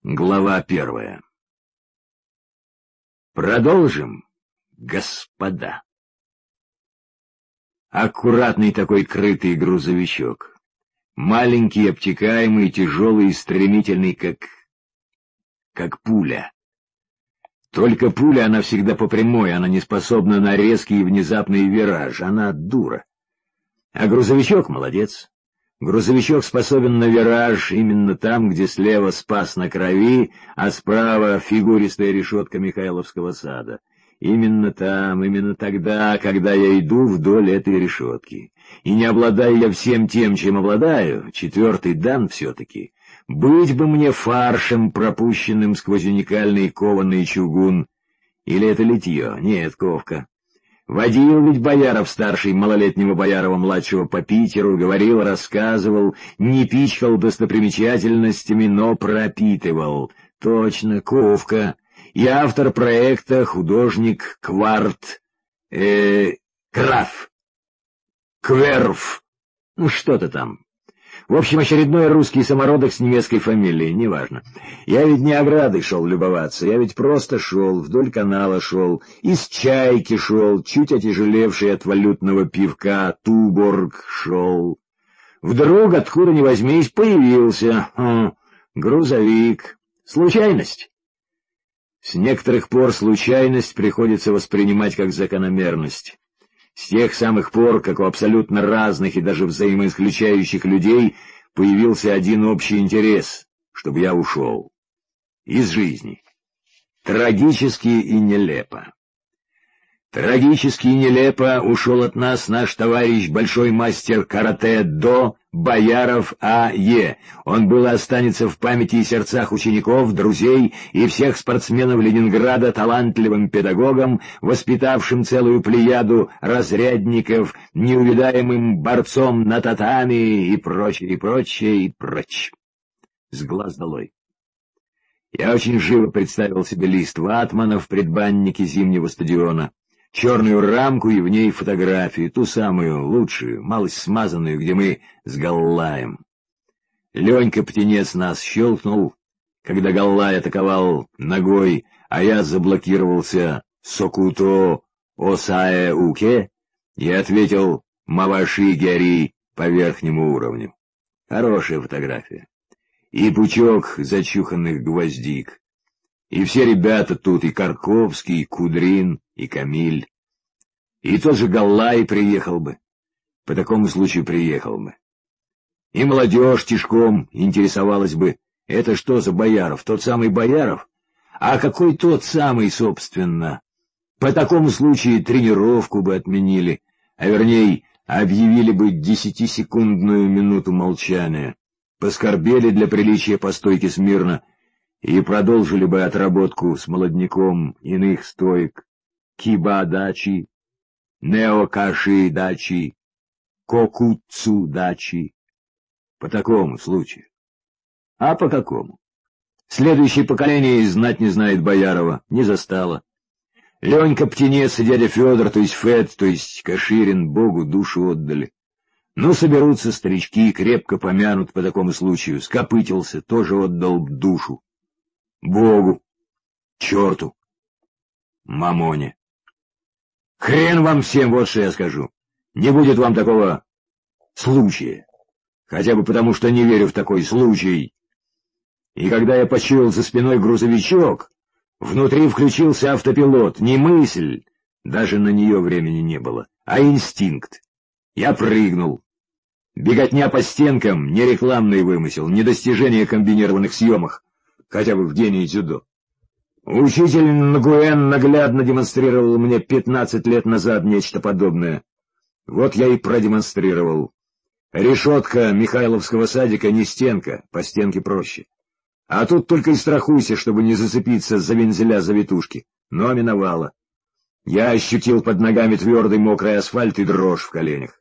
Глава 1. Продолжим, господа. Аккуратный такой крытый грузовичок. Маленький, обтекаемый, тяжелый и стремительный, как пуля. Только пуля, она всегда по прямой, она не способна на резкий и внезапный вираж, она дура. А грузовичок молодец. Грузовичок способен на вираж именно там, где слева спас на крови, а справа фигуристая решетка Михайловского сада. Именно там, именно тогда, когда я иду вдоль этой решетки. И не обладаю я всем тем, чем обладаю, четвертый дан все-таки. Быть бы мне фаршем, пропущенным сквозь уникальный кованый чугун. Или это литье? Нет, ковка. Водил ведь Бояров-старший малолетнего Боярова-младшего по Питеру, говорил, рассказывал, не пичкал достопримечательностями, но пропитывал. Точно, ковка. И автор проекта, художник Кварт, Краф, Кверф, ну что-то там. В общем, очередной русский самородок с немецкой фамилией, неважно. Я ведь не оградой шел любоваться, я ведь просто шел, вдоль канала шел, из Чайки шел, чуть отяжелевший от валютного пивка Туборг шел. Вдруг, откуда ни возьмись, появился грузовик. Случайность? С некоторых пор случайность приходится воспринимать как закономерность. С тех самых пор, как у абсолютно разных и даже взаимоисключающих людей появился один общий интерес, чтобы я ушел. Из жизни. Трагически и нелепо. Трагически и нелепо ушел от нас наш товарищ, большой мастер каратэ-до Бояров А.Е. Он был и останется в памяти и сердцах учеников, друзей и всех спортсменов Ленинграда талантливым педагогом, воспитавшим целую плеяду разрядников, неувидаемым борцом на татами и прочее, и прочее, и прочее. С глаз долой. Я очень живо представил себе лист ватмана в предбаннике Зимнего стадиона. Черную рамку и в ней фотографию, ту самую, лучшую, малость смазанную, где мы с Галлаем. Ленька-птенец нас щелкнул, когда Галлай атаковал ногой, а я заблокировался Сокуто Осаэ-Уке и ответил Маваши Гяри по верхнему уровню. Хорошая фотография. И пучок зачуханных гвоздик. И все ребята тут, и Карковский, и Кудрин, и Камиль. И тот же Галлай приехал бы. По такому случаю приехал бы. И молодежь тишком интересовалась бы, это что за Бояров, тот самый Бояров? А какой тот самый, собственно? По такому случаю тренировку бы отменили, а вернее, объявили бы 10-секундную минуту молчания, поскорбели для приличия по стойке смирно, и продолжили бы отработку с молодняком иных стоек Киба-дачи, Неокаши-дачи, Кокуцу-дачи. По такому случаю. А по какому? Следующее поколение и знать не знает Боярова, не застало. Ленька-птенец и дядя Федор, то есть Фед, то есть Каширин, Богу душу отдали. Ну, соберутся старички, крепко помянут по такому случаю, скопытился, тоже отдал душу. Богу, черту, мамоне. Хрен вам всем, вот что я скажу. Не будет вам такого случая. Хотя бы потому, что не верю в такой случай. И когда я почуял за спиной грузовичок, внутри включился автопилот, не мысль, даже на нее времени не было, а инстинкт. Я прыгнул. Беготня по стенкам — не рекламный вымысел, не достижение комбинированных съемок. Хотя бы в гении дзюдо. Учитель Нгуэн наглядно демонстрировал мне 15 лет назад нечто подобное. Вот я и продемонстрировал. Решетка Михайловского садика не стенка, по стенке проще. А тут только и страхуйся, чтобы не зацепиться за вензеля завитушки. Но миновало. Я ощутил под ногами твердый мокрый асфальт и дрожь в коленях.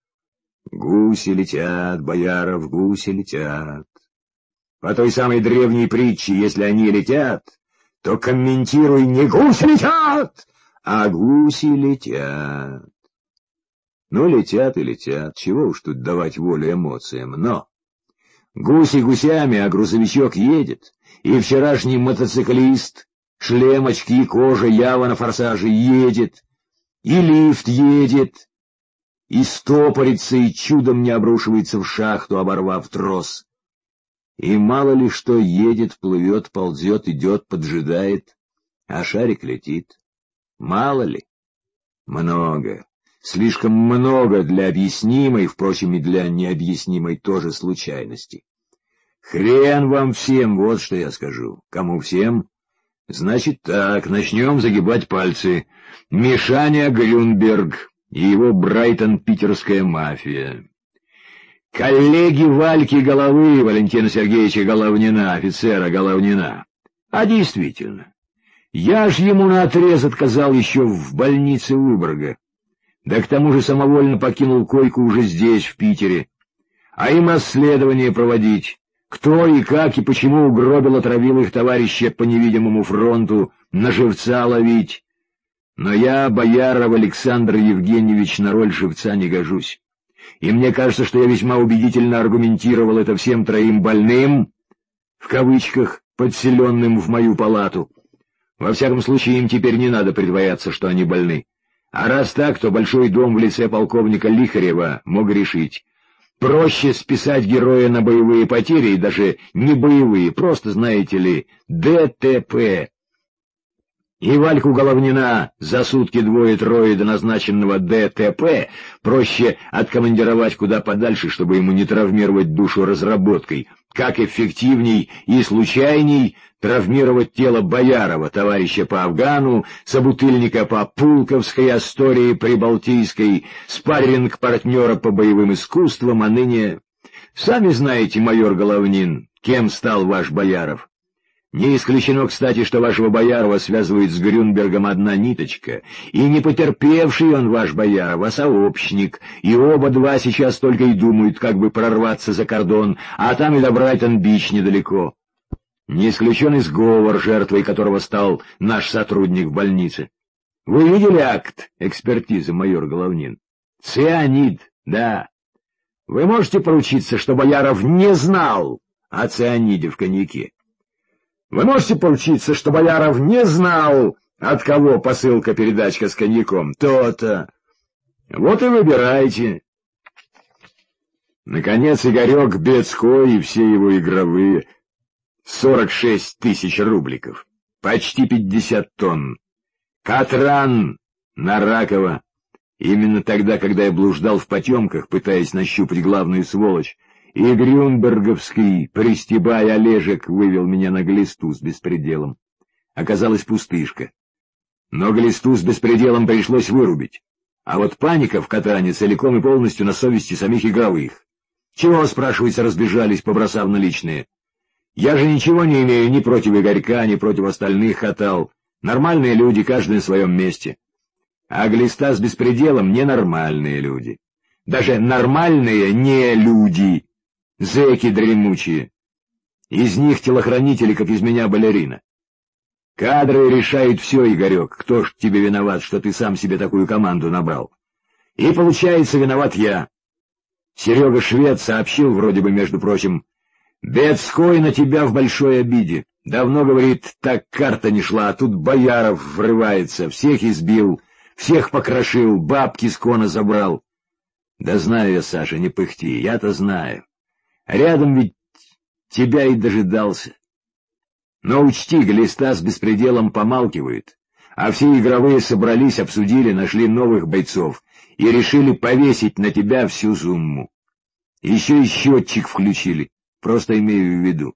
Гуси летят, Бояров, гуси летят. По той самой древней притче, если они летят, то комментируй не «гуси летят», а «гуси летят». Ну, летят и летят, чего уж тут давать волю эмоциям, но гуси гусями, а грузовичок едет, И вчерашний мотоциклист, шлем, очки, кожа, ява на форсаже, едет, и лифт едет, и стопорится, и чудом не обрушивается в шахту, оборвав трос. И мало ли что едет, плывет, ползет, идет, поджидает, а шарик летит. Мало ли? Много. Слишком много для объяснимой, впрочем, и для необъяснимой тоже случайности. Хрен вам всем, вот что я скажу. Кому всем? Значит так, начнем загибать пальцы. Мишаня Грюнберг и его Брайтон-питерская мафия. Коллеги Вальки Головы, Валентина Сергеевича Головнина, офицера Головнина. А действительно, я ж ему наотрез отказал еще в больнице Выборга. Да к тому же самовольно покинул койку уже здесь, в Питере. А им расследование проводить. Кто и как и почему угробил, отравил их товарища по невидимому фронту, на живца ловить. Но я, Бояров Александр Евгеньевич, на роль живца не гожусь. И мне кажется, что я весьма убедительно аргументировал это всем троим больным, в кавычках, подселенным в мою палату. Во всяком случае, им теперь не надо притворяться, что они больны. А раз так, то Большой дом в лице полковника Лихарева мог решить. Проще списать героя на боевые потери, и даже не боевые, просто, знаете ли, ДТП. И Вальку Головнина за сутки двое-трое до назначенного ДТП проще откомандировать куда подальше, чтобы ему не травмировать душу разработкой, как эффективней и случайней травмировать тело Боярова, товарища по Афгану, собутыльника по Пулковской истории прибалтийской, спарринг-партнера по боевым искусствам, а ныне... Сами знаете, майор Головнин, кем стал ваш Бояров. Не исключено, кстати, что вашего Боярова связывает с Грюнбергом одна ниточка, и не потерпевший он ваш Бояров, а сообщник, и оба два сейчас только и думают, как бы прорваться за кордон, а там и до Брайтон-Бич недалеко. Не исключен и сговор, жертвой которого стал наш сотрудник в больнице. Вы видели акт экспертизы, майор Головнин? Цианид, да. Вы можете поручиться, что Бояров не знал о цианиде в коньяке? Вы можете поручиться, что Бояров не знал, от кого посылка-передачка с коньяком? То-то. Вот и выбирайте. Наконец Игорек Бецкой и все его игровые 46 тысяч рубликов. Почти 50 тонн. Катран на Ракова. Именно тогда, когда я блуждал в потемках, пытаясь нащупать главную сволочь, и Грюнберговский, пристебая Олежек, вывел меня на глисту с беспределом. Оказалась пустышка. Но глисту с беспределом пришлось вырубить. А вот паника в Катане целиком и полностью на совести самих игровых. Чего, спрашивается, разбежались, побросав наличные? Я же ничего не имею ни против Игорька, ни против остальных хатал. Нормальные люди, каждый на своем месте. А глиста с беспределом — ненормальные люди. Даже нормальные не люди. Зэки дремучие. Из них телохранители, как из меня балерина. Кадры решают все, Игорек. Кто ж тебе виноват, что ты сам себе такую команду набрал? И получается, виноват я. Серега Швед сообщил, вроде бы, между прочим: Бецкой на тебя в большой обиде. Давно, говорит, так карта не шла, а тут Бояров врывается, всех избил, всех покрошил, бабки с кона забрал. Да знаю я, Саша, не пыхти, я-то знаю. Рядом ведь тебя и дожидался. Но учти, глиста с беспределом помалкивает, а все игровые собрались, обсудили, нашли новых бойцов и решили повесить на тебя всю сумму. Еще и счетчик включили, просто имею в виду.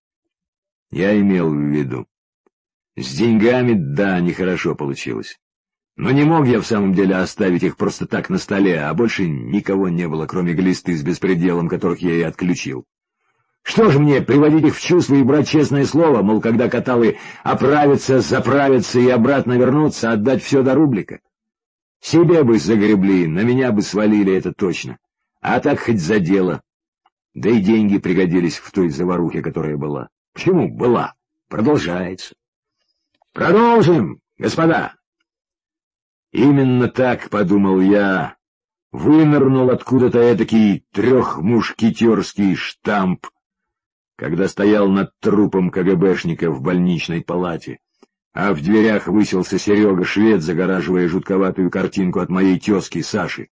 Я имел в виду. С деньгами, да, нехорошо получилось. Но не мог я в самом деле оставить их просто так на столе, а больше никого не было, кроме глисты с беспределом, которых я и отключил. Что же мне, приводить их в чувство и брать честное слово, мол, когда каталы оправятся, заправятся и обратно вернутся, отдать все до рублика? Себе бы загребли, на меня бы свалили, это точно. А так хоть за дело. Да и деньги пригодились в той заварухе, которая была. Почему была? Продолжается. Продолжим, господа. Именно так, подумал я, вынырнул откуда-то этакий трехмушкетерский штамп. когда стоял над трупом КГБшника в больничной палате, а в дверях высился Серега Швед, загораживая жутковатую картинку от моей тезки Саши.